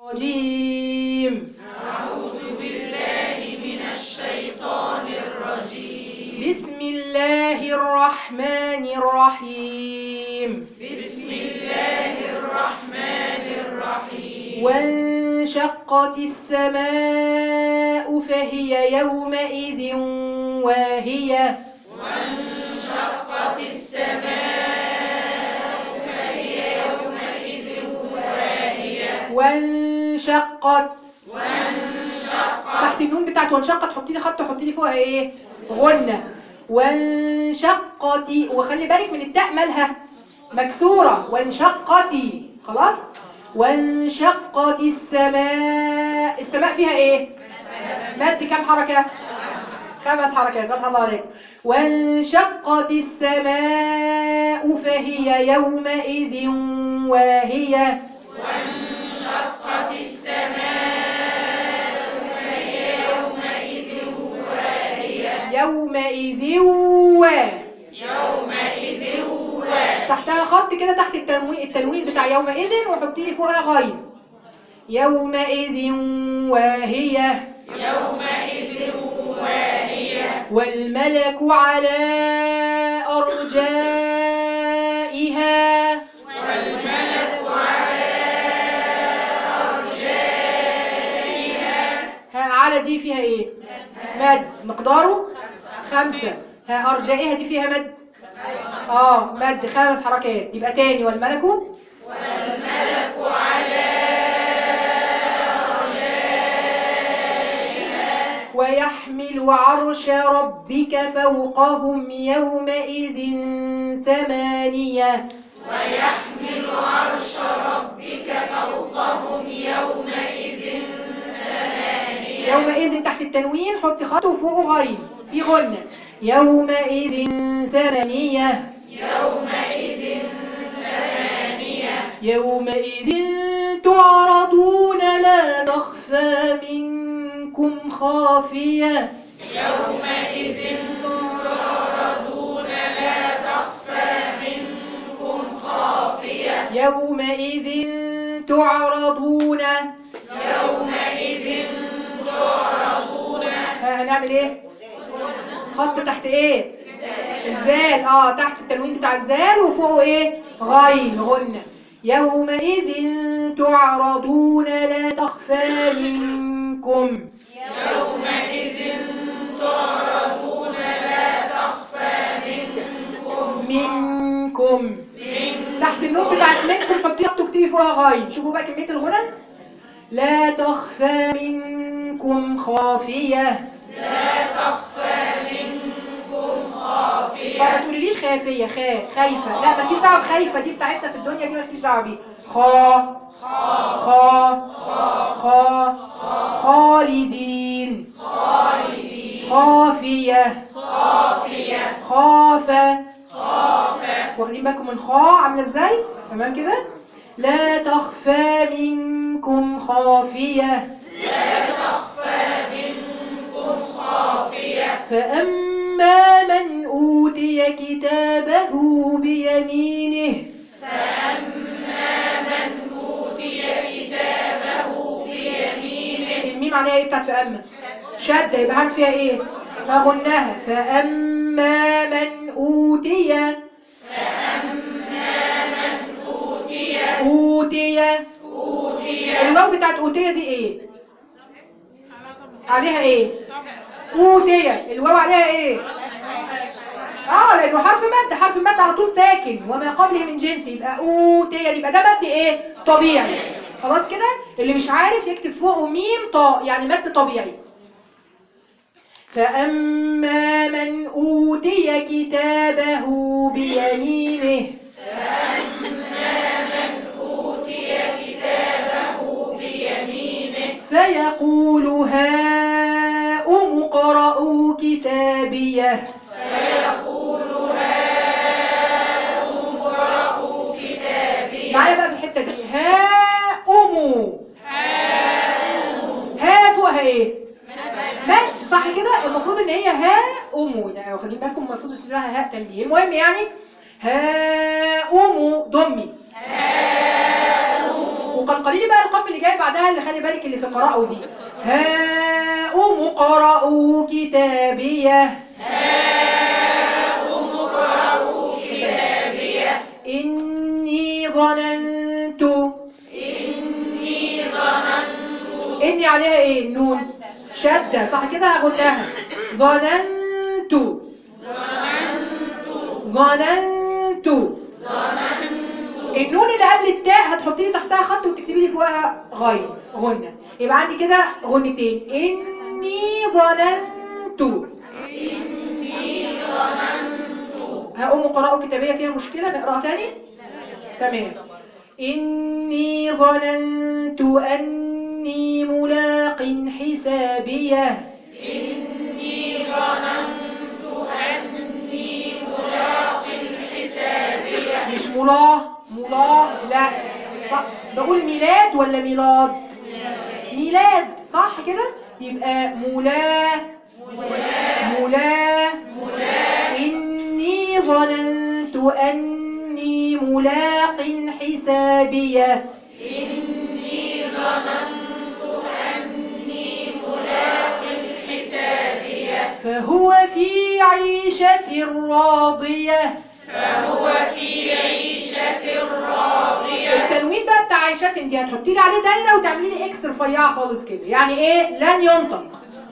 الرجيم. أعوذ بالله من الشيطان الرجيم. بسم الله الرحمن الرحيم. بسم الله الرحمن الرحيم. وانشقت السماء فهي يومئذ واهية. وانشقت السماء فهي يومئذ واهية. وانشقت تحت النون بتاعت وانشقت حطي لي خط وحطي لي فوقها ايه؟ غنة. وانشقت، وخلي بالك من التاء مالها مكسورة. وانشقتي خلاص. وانشقت السماء، السماء فيها ايه؟ مد. كم حركة؟ 5 حركات. فتح الله عليك. وانشقت السماء فهي يومئذ واهية. وانشقت السماء فهي يومئذ واهية. يومئذ يومئذ تحتها خط كده تحت التنوين بتاع يومئذ، وحطي لي فوقها غين. يومئذ واهية. يومئذ واهية. والملك على أرجائها. والملك على أرجائها. على دي فيها ايه؟ مد. مقداره 5. أرجائها دي فيها مد. مد 5 حركات. يبقى تاني. والملك والملك على أرجائها. ويحمل عرش ربك فوقهم يومئذ 8. ويحمل عرش ربك فوقهم يومئذ 8. يومئذ تحت التنوين حطي خط وفوقه غين في غنة. يومئذ 8. يومئذ 8. يومئذ تعرضون لا تخفى منكم خافية. يومئذ تعرضون لا تخفى منكم خافية. يومئذ تعرضون. يومئذ تعرضون. هنعمل ايه؟ خط تحت ايه؟ الذال. تحت التنوين بتاع الذال وفوقه ايه؟ غين غنة. يومئذ تعرضون لا تخفى منكم. يومئذ تعرضون لا تخفى منكم. تحت النون بتاعت منكم حطي خط واكتبي فوقها غين. شوفوا بقى كمية الغنى. لا تخفى منكم خافية. لا تخفى منكم خافية. ما تقوليليش خافية. خايفة. لا مالكيش دعوة بخايفة، دي بتاعتنا في الدنيا، دي مالكيش دعوة بيها. خالدين. خافية. خافة. واخدين بالكم من خاء عاملة ازاي؟ تمام كده. لا تخفى منكم خافية. لا تخفى منكم خافية. فأما من أوتي كتابه بيمينه. فأما من أوتي كتابه بيمينه. الميم عليها ايه بتاعت فأما؟ شدة. يبقى هعمل فيها ايه؟ هغنها. فأما من أوتي. أوتي. الواو بتاعت أوتي دي ايه؟ عليها ايه؟ أوتي. الواو عليها ايه؟ لانه حرف مد على طول ساكن وما قبله من جنس. يبقى أوتي يبقى ده مد ايه؟ طبيعي. خلاص كده. اللي مش عارف يكتب فوقه ميم طاء، يعني مد طبيعي. فأما من أوتي كتابه بيمينه. فيقول هاؤم اقرءوا كتابيه. معايا بقى في الحته دي. هاؤم. ها فوقها ايه؟ مد. صح كده. المفروض ان هي هاؤم، يعني واخدين بالكم المفروض اسمها هاء تنبيه. المهم يعني هاؤم ضمي. وقلقلي بقى القاف اللي جاي بعدها، اللي خلي بالك اللي في قراءه دي. هاؤم اقرءوا كتابيه. هاؤم اقرءوا كتابيه. إني ظننت. إني ظننت. إني عليها إيه؟ النون شدة صح كده، هغنها. ظننت. ظننت. النون اللي قبل التاء هتحطي لي تحتها خط وتكتبي لي فوقها غنة. يبقى عندي كده غنتين. إني ظننت. هقوم قراءة كتابية فيها مشكلة، نقرأ تاني؟ تمام. إني ظننت أني ملاق حسابيه. إني ظننت أني ملاق حسابيه. مش ملا لا صح. بقول ميلاد ولا ميلاد؟ ميلاد صح كده. يبقى ملا. إني ظننت أني ملاق حسابيه. إني ظننت أني ملاق حسابيه. فهو في عيشة راضية. فهو في عيشة راضية. التنوين بقى بتاع عيشة دي هتحطي لي عليه دايرة وتعملي لي اكس رفيعة خالص كده. يعني ايه؟ لن ينطق.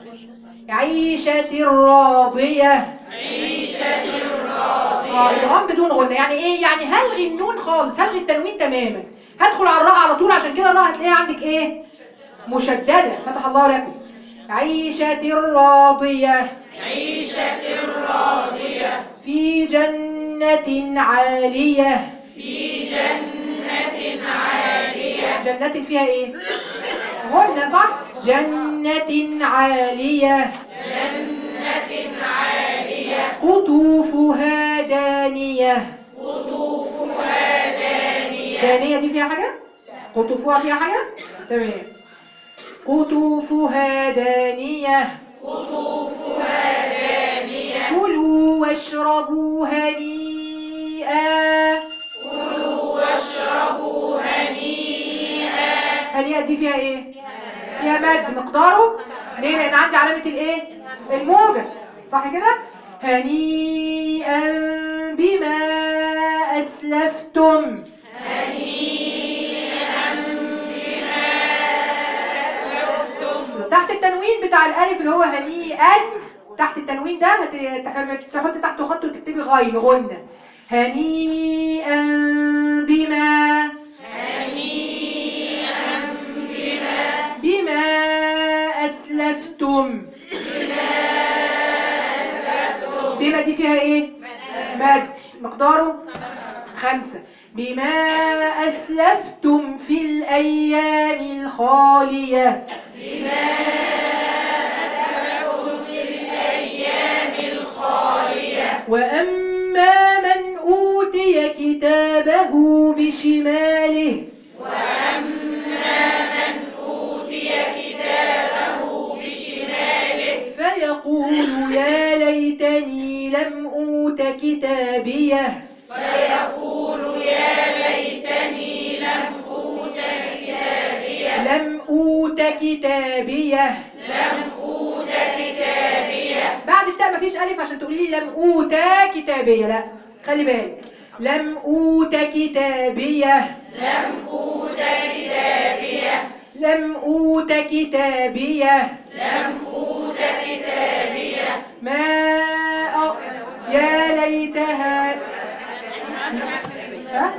عيشة راضية. عيشة راضية. ادغام بدون غنة. يعني ايه؟ يعني هلغي النون خالص، هلغي التنوين تماما، هدخل على الراء على طول. عشان كده الراء هتلاقيها عندك ايه؟ مشددة. فتح الله لكم. عيشة راضية. عيشة راضية. في جنة عالية. في جنة عالية. جنة فيها ايه؟ غنة صح. جنة عالية. جنة عالية. قطوفها دانية. قطوفها دانية. دانية دي فيها حاجة؟ قطوفها فيها حاجة؟ تمام. قطوفها دانية. قطوفها دانية. كلوا واشربوا هنيئا. كلوا واشربوا هنيئا. هنيئا دي فيها ايه؟ فيها مد مقداره. ليه؟ لان عندي علامة الايه؟ الموجة صح كده. هنيئا بما اسلفتم. هنيئا بما أسلفتم. تحت التنوين بتاع الالف اللي هو هنيئا، تحت التنوين ده تحط تحته خط وتكتبي غنة. هنيئا بما. هنيئا بما أسلفتم. بما دي فيها ايه؟ مد مقداره 5. بما أسلفتم في الأيام الخالية. الأيام الخالية. وأما من أوتي كتابه بشماله. وأما من أوتي كتابه بشماله. فيقول يا ليتني لم أوت كتابيه. فيقول يا ليتني لم أوت كتابيه. لم أوت كتابيه. لم أوت كتابيه. بعد التاء مفيش ألف عشان تقولي لي لم أوت كتابيه، لا خلي بالك. لم أوت كتابيه. لم أوت كتابيه. لم أوت كتابيه. لم أوت كتابيه. ما أ... يا ليتها. ها؟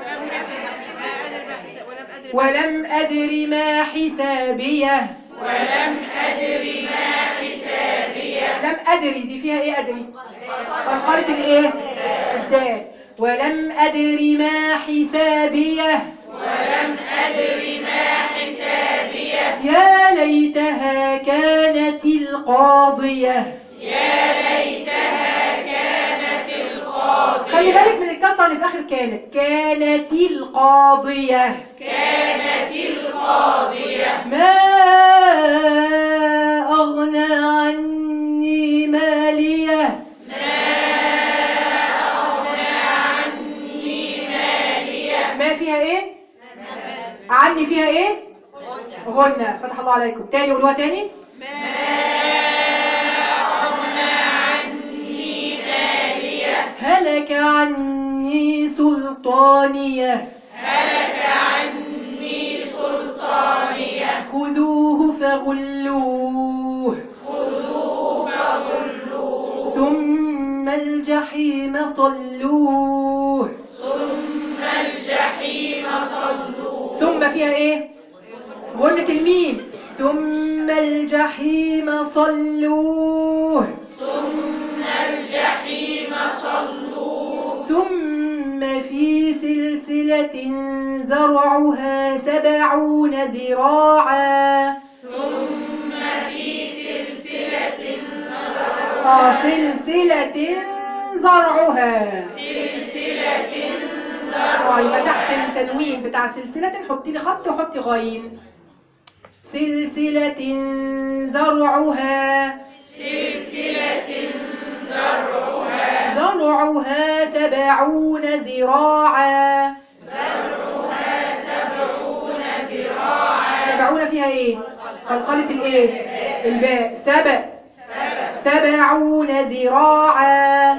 ولم أدر ما حسابيه. ولم أدر ما حسابيه. لم أدري دي فيها ايه؟ أدري قلقلة الايه؟ الدال. ولم أدر ما حسابيه. ولم أدر ما حسابيه. يا ليتها كانت القاضية. يا ليتها كانت القاضية. خلي بالك من الكسرة اللي في آخر كانت القاضية. كانت القاضية. ما أغنى عني مالية. ما فيها ايه؟ عني فيها ايه؟ غنة. فتح الله عليكم. تاني قولوها تاني. ما أغنى عني مالية هلك عني سلطانية هلك عني سلطانية خذوه فغلوه خذوه فغلوه ثم الجحيم صلوه. ثم الجحيم صلوه. ثم فيها ايه؟ غنة الميم. ثم الجحيم صلوه ثم الجحيم صلوه. ثم في سلسلة ذرعها 70 ذراعا. ثم في سلسلة سلسلة ذرعها. سلسلة يبقى تحت التنوين بتاع سلسلة حطي لي خط وحطي غين. سلسلة ذرعها سلسلة ذرعها 70 ذراعا. 70 ذراعا. 70 فيها ايه؟ قلقلة الايه؟ الباء. 70 ذراعا.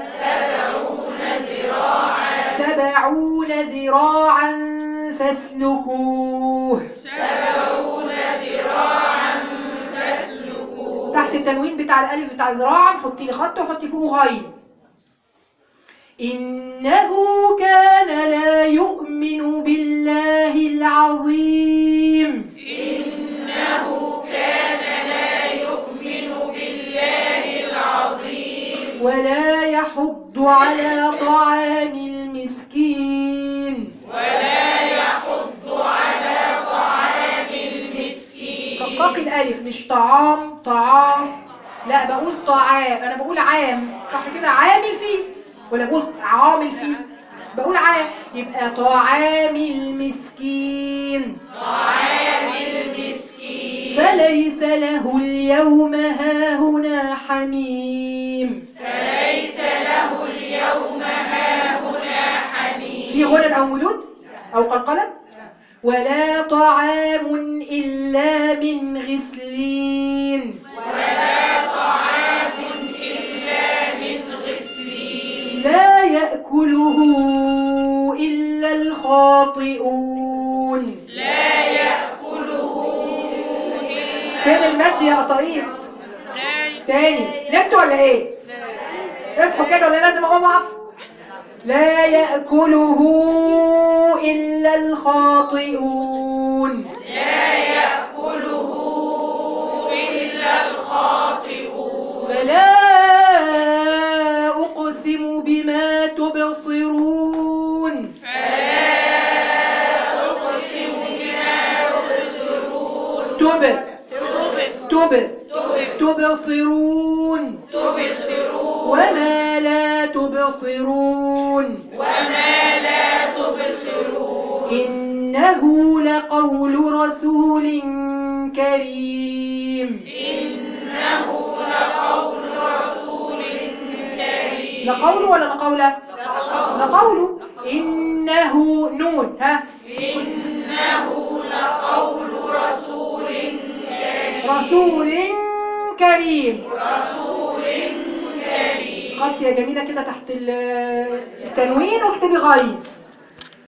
70 ذراعا فاسلكوه. 70 ذراعا فاسلكوه. تحت التنوين بتاع الالف بتاع ذراعا حطي لي خط وحطي فوقه غين. إنه كان لا يؤمن بالله العظيم. إنه كان لا يؤمن بالله العظيم ولا يحض على طعام المسكين. ولا يحض على طعام المسكين. رقاق الألف مش طعام لا بقول طعام. أنا بقول عام صح كده؟ عامل فيه ولا بقول عامل فيه؟ بقول عام. يبقى طعام المسكين. طعام المسكين. فليس له اليوم هاهنا حميم. فليس له اليوم هاهنا حميم. في غنى أو مدود أو قلقلة. ولا طعام إلا من غسلين. ولا طعام إلا من غسلين. لا يأكله إلا الخاطئون. لا يأكله إلا فين المد يا قطايف؟ تاني نمتوا ولا ايه؟ اصحوا كده ولا لازم اقوم اقف؟ لا يأكله إلا الخاطئون. لا يأكله إلا الخاطئون. فلا أقسم بما تبصرون. فلا أقسم بما تبصرون. تبصرون وما لا تبصرون. إنه لقول رسول كريم. لقول ولا لقولة؟ لقول. إنه نون ها. إنه لقول رسول كريم. رسول كريم. رسول كريم. خط يا جميلة كده تحت التنوين واكتبي غاية.